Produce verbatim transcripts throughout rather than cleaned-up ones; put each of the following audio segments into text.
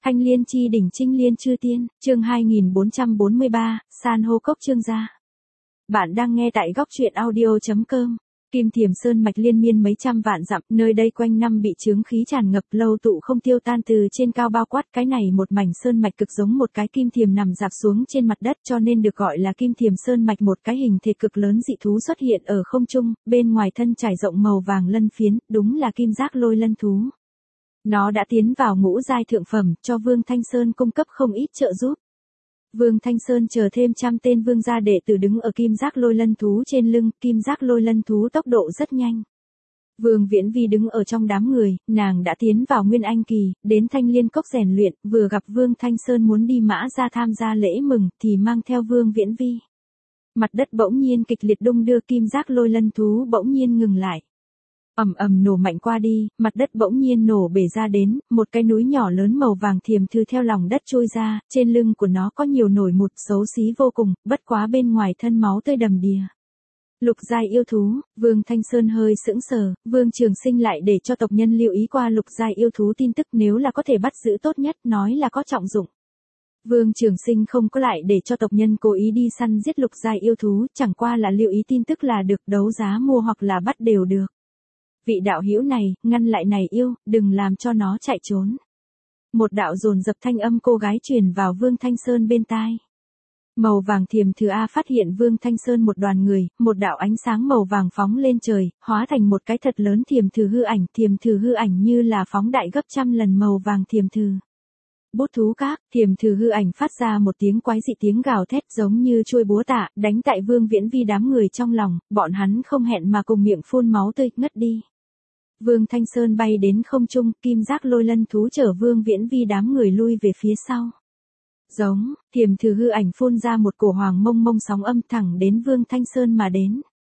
Thanh Liên chi đỉnh Trinh Liên chư tiên, chương hai nghìn bốn trăm bốn mươi ba, san hô cốc trương gia. Bạn đang nghe tại góc truyện audio chấm com. Kim Thiềm Sơn mạch liên miên mấy trăm vạn dặm, nơi đây quanh năm bị chướng khí tràn ngập, lâu tụ không tiêu tan, từ trên cao bao quát cái này một mảnh sơn mạch cực giống một cái kim thiềm nằm rạp xuống trên mặt đất, cho nên được gọi là Kim Thiềm Sơn mạch. Một cái hình thể cực lớn dị thú xuất hiện ở không trung, bên ngoài thân trải rộng màu vàng lân phiến, đúng là kim giác lôi lân thú. Nó đã tiến vào ngũ giai thượng phẩm, cho Vương Thanh Sơn cung cấp không ít trợ giúp. Vương Thanh Sơn chờ thêm trăm tên vương gia đệ tử đứng ở kim giác lôi lân thú trên lưng, kim giác lôi lân thú tốc độ rất nhanh. Vương Viễn Vi đứng ở trong đám người, nàng đã tiến vào Nguyên Anh kỳ, đến Thanh Liên cốc rèn luyện, vừa gặp Vương Thanh Sơn muốn đi mã ra tham gia lễ mừng, thì mang theo Vương Viễn Vi. Mặt đất bỗng nhiên kịch liệt đung đưa, kim giác lôi lân thú bỗng nhiên ngừng lại. Ầm ầm nổ mạnh qua đi, mặt đất bỗng nhiên nổ bể ra đến, một cái núi nhỏ lớn màu vàng thiềm thư theo lòng đất trôi ra, trên lưng của nó có nhiều nổi mụt xấu xí vô cùng, bất quá bên ngoài thân máu tươi đầm đìa. Lục giai yêu thú, Vương Thanh Sơn hơi sững sờ, Vương Trường Sinh lại để cho tộc nhân lưu ý qua lục giai yêu thú tin tức, nếu là có thể bắt giữ tốt nhất, nói là có trọng dụng. Vương Trường Sinh không có lại để cho tộc nhân cố ý đi săn giết lục giai yêu thú, chẳng qua là lưu ý tin tức là được, đấu giá mua hoặc là bắt đều được. Vị đạo hữu này, ngăn lại này yêu, đừng làm cho nó chạy trốn. Một đạo dồn dập thanh âm cô gái truyền vào Vương Thanh Sơn bên tai. Màu vàng thiềm thư A phát hiện Vương Thanh Sơn một đoàn người, một đạo ánh sáng màu vàng phóng lên trời, hóa thành một cái thật lớn thiềm thư hư ảnh, thiềm thư hư ảnh như là phóng đại gấp trăm lần màu vàng thiềm thư. Bút thú các, thiềm thư hư ảnh phát ra một tiếng quái dị tiếng gào thét giống như chuôi búa tạ, đánh tại Vương Viễn Vi đám người trong lòng, bọn hắn không hẹn mà cùng miệng phun máu tươi, ngất đi. Vương Thanh Sơn bay đến không trung, kim giác lôi lân thú chở Vương Viễn Vi đám người lui về phía sau. Giống, thiềm thư hư ảnh phun ra một cổ hoàng mông mông sóng âm thẳng đến Vương Thanh Sơn mà đến.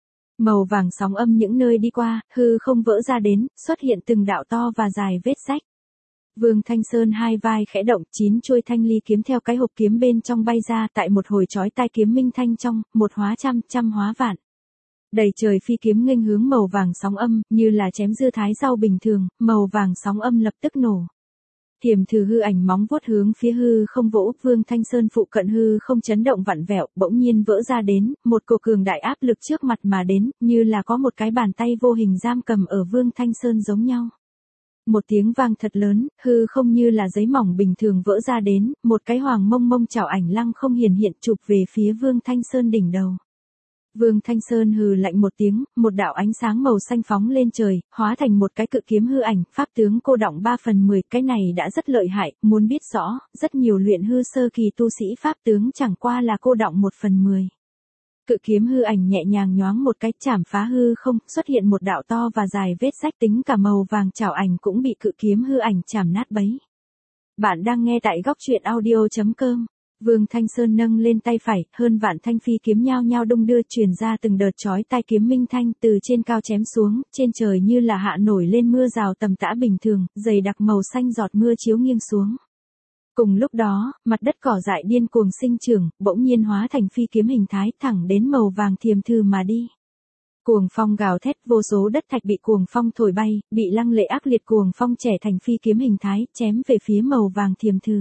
Màu vàng sóng âm những nơi đi qua, hư không vỡ ra đến, xuất hiện từng đạo to và dài vết rách. Vương Thanh Sơn hai vai khẽ động, chín chuôi thanh ly kiếm theo cái hộp kiếm bên trong bay ra, tại một hồi chói tai kiếm minh thanh trong, một hóa trăm, trăm hóa vạn. Đầy trời phi kiếm nghênh hướng màu vàng sóng âm, như là chém dưa thái rau bình thường, màu vàng sóng âm lập tức nổ. Thiềm thư hư ảnh móng vuốt hướng phía hư không vỗ, Vương Thanh Sơn phụ cận hư không chấn động vặn vẹo, bỗng nhiên vỡ ra đến, một cổ cường đại áp lực trước mặt mà đến, như là có một cái bàn tay vô hình giam cầm ở Vương Thanh Sơn giống nhau. Một tiếng vang thật lớn, hư không như là giấy mỏng bình thường vỡ ra đến, một cái hoàng mông mông chảo ảnh lăng không hiển hiện chụp về phía Vương Thanh Sơn đỉnh đầu. Vương Thanh Sơn hừ lạnh một tiếng, một đạo ánh sáng màu xanh phóng lên trời, hóa thành một cái cự kiếm hư ảnh, pháp tướng cô đọng ba phần mười, cái này đã rất lợi hại, muốn biết rõ, rất nhiều luyện hư sơ kỳ tu sĩ pháp tướng chẳng qua là cô đọng một phần mười. Cự kiếm hư ảnh nhẹ nhàng nhoáng một cái, chảm phá hư không, xuất hiện một đạo to và dài vết rách, tính cả màu vàng chảo ảnh cũng bị cự kiếm hư ảnh chảm nát bấy. Bạn đang nghe tại góc truyện audio chấm com. Vương Thanh Sơn nâng lên tay phải, hơn vạn thanh phi kiếm nhao nhao đung đưa, truyền ra từng đợt chói tai kiếm minh thanh, từ trên cao chém xuống, trên trời như là hạ nổi lên mưa rào tầm tã bình thường, dày đặc màu xanh giọt mưa chiếu nghiêng xuống. Cùng lúc đó, mặt đất cỏ dại điên cuồng sinh trưởng, bỗng nhiên hóa thành phi kiếm hình thái, thẳng đến màu vàng thiềm thư mà đi. Cuồng phong gào thét, vô số đất thạch bị cuồng phong thổi bay, bị lăng lệ ác liệt cuồng phong trẻ thành phi kiếm hình thái, chém về phía màu vàng thiềm thư.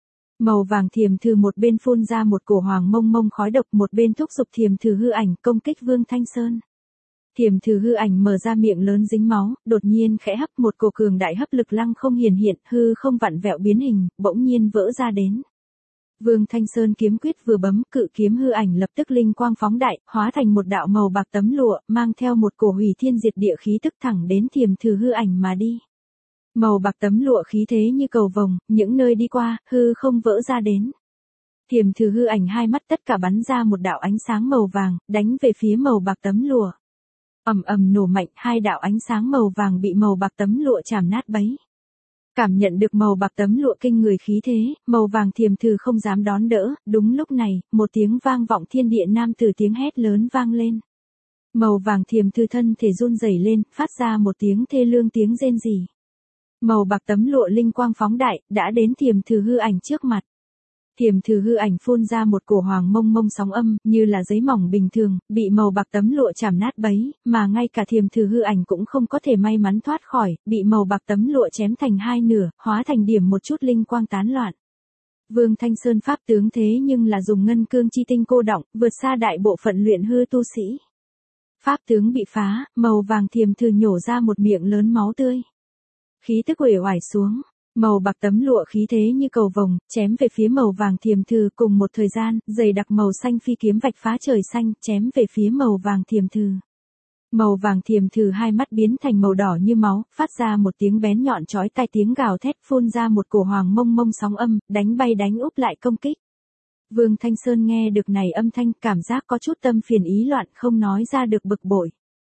Màu vàng thiềm thư một bên phun ra một cổ hoàng mông mông khói độc, một bên thúc giục thiềm thư hư ảnh công kích Vương Thanh Sơn. Thiềm thư hư ảnh mở ra miệng lớn dính máu, đột nhiên khẽ hấp, một cổ cường đại hấp lực lăng không hiển hiện, hư không vặn vẹo biến hình, bỗng nhiên vỡ ra đến. Vương Thanh Sơn kiếm quyết vừa bấm, cự kiếm hư ảnh lập tức linh quang phóng đại, hóa thành một đạo màu bạc tấm lụa, mang theo một cổ hủy thiên diệt địa khí tức thẳng đến thiềm thư hư ảnh mà đi. Màu bạc tấm lụa khí thế như cầu vồng, những nơi đi qua, hư không vỡ ra đến. Thiềm thư hư ảnh hai mắt tất cả bắn ra một đạo ánh sáng màu vàng, đánh về phía màu bạc tấm lụa. Ầm ầm nổ mạnh, hai đạo ánh sáng màu vàng bị màu bạc tấm lụa chảm nát bấy. Cảm nhận được màu bạc tấm lụa kinh người khí thế, màu vàng thiềm thư không dám đón đỡ, đúng lúc này, một tiếng vang vọng thiên địa, nam tử tiếng hét lớn vang lên. Màu vàng thiềm thư thân thể run rẩy lên, phát ra một tiếng thê lương tiếng rên rỉ. Màu bạc tấm lụa linh quang phóng đại, đã đến thiềm thư hư ảnh trước mặt. Thiềm thử hư ảnh phun ra một cổ hoàng mông mông sóng âm, như là giấy mỏng bình thường, bị màu bạc tấm lụa chảm nát bấy, mà ngay cả thiềm thử hư ảnh cũng không có thể may mắn thoát khỏi, bị màu bạc tấm lụa chém thành hai nửa, hóa thành điểm một chút linh quang tán loạn. Vương Thanh Sơn pháp tướng thế nhưng là dùng ngân cương chi tinh cô đọng, vượt xa đại bộ phận luyện hư tu sĩ. Pháp tướng bị phá, màu vàng thiềm thử nhổ ra một miệng lớn máu tươi. Khí tức uể oải xuống. Màu bạc tấm lụa khí thế như cầu vồng, chém về phía màu vàng thiềm thử cùng một thời gian, dày đặc màu xanh phi kiếm vạch phá trời xanh, chém về phía màu vàng thiềm thử. Màu vàng thiềm thử hai mắt biến thành màu đỏ như máu, phát ra một tiếng bén nhọn chói tai, tiếng gào thét phun ra một cổ hoàng mông mông sóng âm, đánh bay đánh úp lại công kích. Vương Thanh Sơn nghe được này âm thanh, cảm giác có chút tâm phiền ý loạn, không nói ra được bực bội.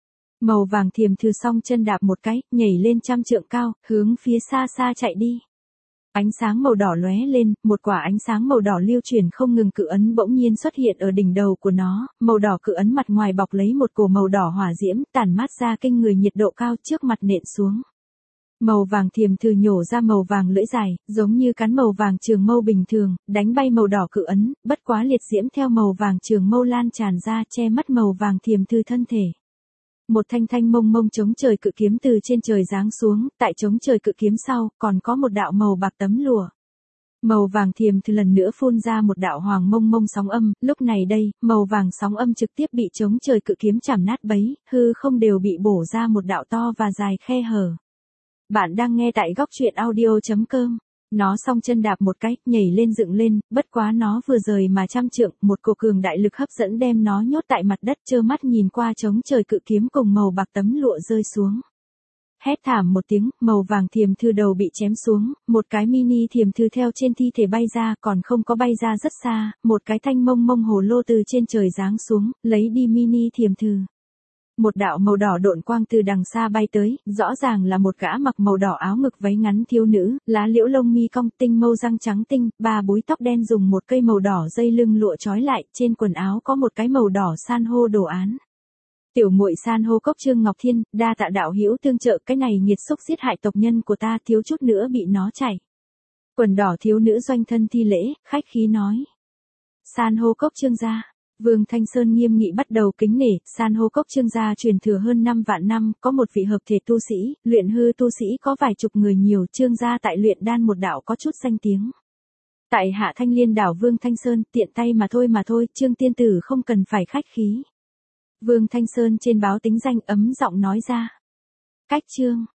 Màu vàng thiềm thử song chân đạp một cái, nhảy lên trăm trượng cao, hướng phía xa xa chạy đi. Ánh sáng màu đỏ lóe lên, một quả ánh sáng màu đỏ lưu chuyển không ngừng cự ấn bỗng nhiên xuất hiện ở đỉnh đầu của nó, màu đỏ cự ấn mặt ngoài bọc lấy một cổ màu đỏ hỏa diễm, tản mát ra kinh người nhiệt độ cao trước mặt nện xuống. Màu vàng thiềm thử nhổ ra màu vàng lưỡi dài, giống như cắn màu vàng trường mâu bình thường, đánh bay màu đỏ cự ấn, bất quá liệt diễm theo màu vàng trường mâu lan tràn ra che mất màu vàng thiềm thử thân thể. Một thanh thanh mông mông chống trời cự kiếm từ trên trời giáng xuống, tại chống trời cự kiếm sau, còn có một đạo màu bạc tấm lụa. Màu vàng thiềm thử lần nữa phun ra một đạo hoàng mông mông sóng âm, lúc này đây, màu vàng sóng âm trực tiếp bị chống trời cự kiếm chảm nát bấy, hư không đều bị bổ ra một đạo to và dài khe hở. Bạn đang nghe tại góc truyện audio chấm com. Nó song chân đạp một cái, nhảy lên dựng lên, bất quá nó vừa rời mà trăm trượng, một cổ cường đại lực hấp dẫn đem nó nhốt tại mặt đất, trơ mắt nhìn qua trống trời cự kiếm cùng màu bạc tấm lụa rơi xuống. Hét thảm một tiếng, màu vàng thiềm thử đầu bị chém xuống, một cái mini thiềm thử theo trên thi thể bay ra, còn không có bay ra rất xa, một cái thanh mông mông hồ lô từ trên trời giáng xuống, lấy đi mini thiềm thử. Một đạo màu đỏ độn quang từ đằng xa bay tới, rõ ràng là một gã mặc màu đỏ áo ngực váy ngắn thiếu nữ, lá liễu lông mi cong, tinh mâu răng trắng tinh, ba búi tóc đen dùng một cây màu đỏ dây lưng lụa trói lại, trên quần áo có một cái màu đỏ san hô đồ án. Tiểu muội san hô cốc Trương Ngọc Thiên, đa tạ đạo hữu tương trợ, cái này nghiệt xúc giết hại tộc nhân của ta, thiếu chút nữa bị nó chảy. Quần đỏ thiếu nữ doanh thân thi lễ, khách khí nói. San hô cốc Trương gia. Vương Thanh Sơn nghiêm nghị bắt đầu kính nể, san hô cốc Trương gia truyền thừa hơn năm vạn năm, có một vị hợp thể tu sĩ, luyện hư tu sĩ có vài chục người nhiều, Trương gia tại luyện đan một đạo có chút danh tiếng. Tại Hạ Thanh Liên đảo Vương Thanh Sơn, tiện tay mà thôi mà thôi, Trương tiên tử không cần phải khách khí. Vương Thanh Sơn trên báo tính danh ấm giọng nói ra. Cách Trương,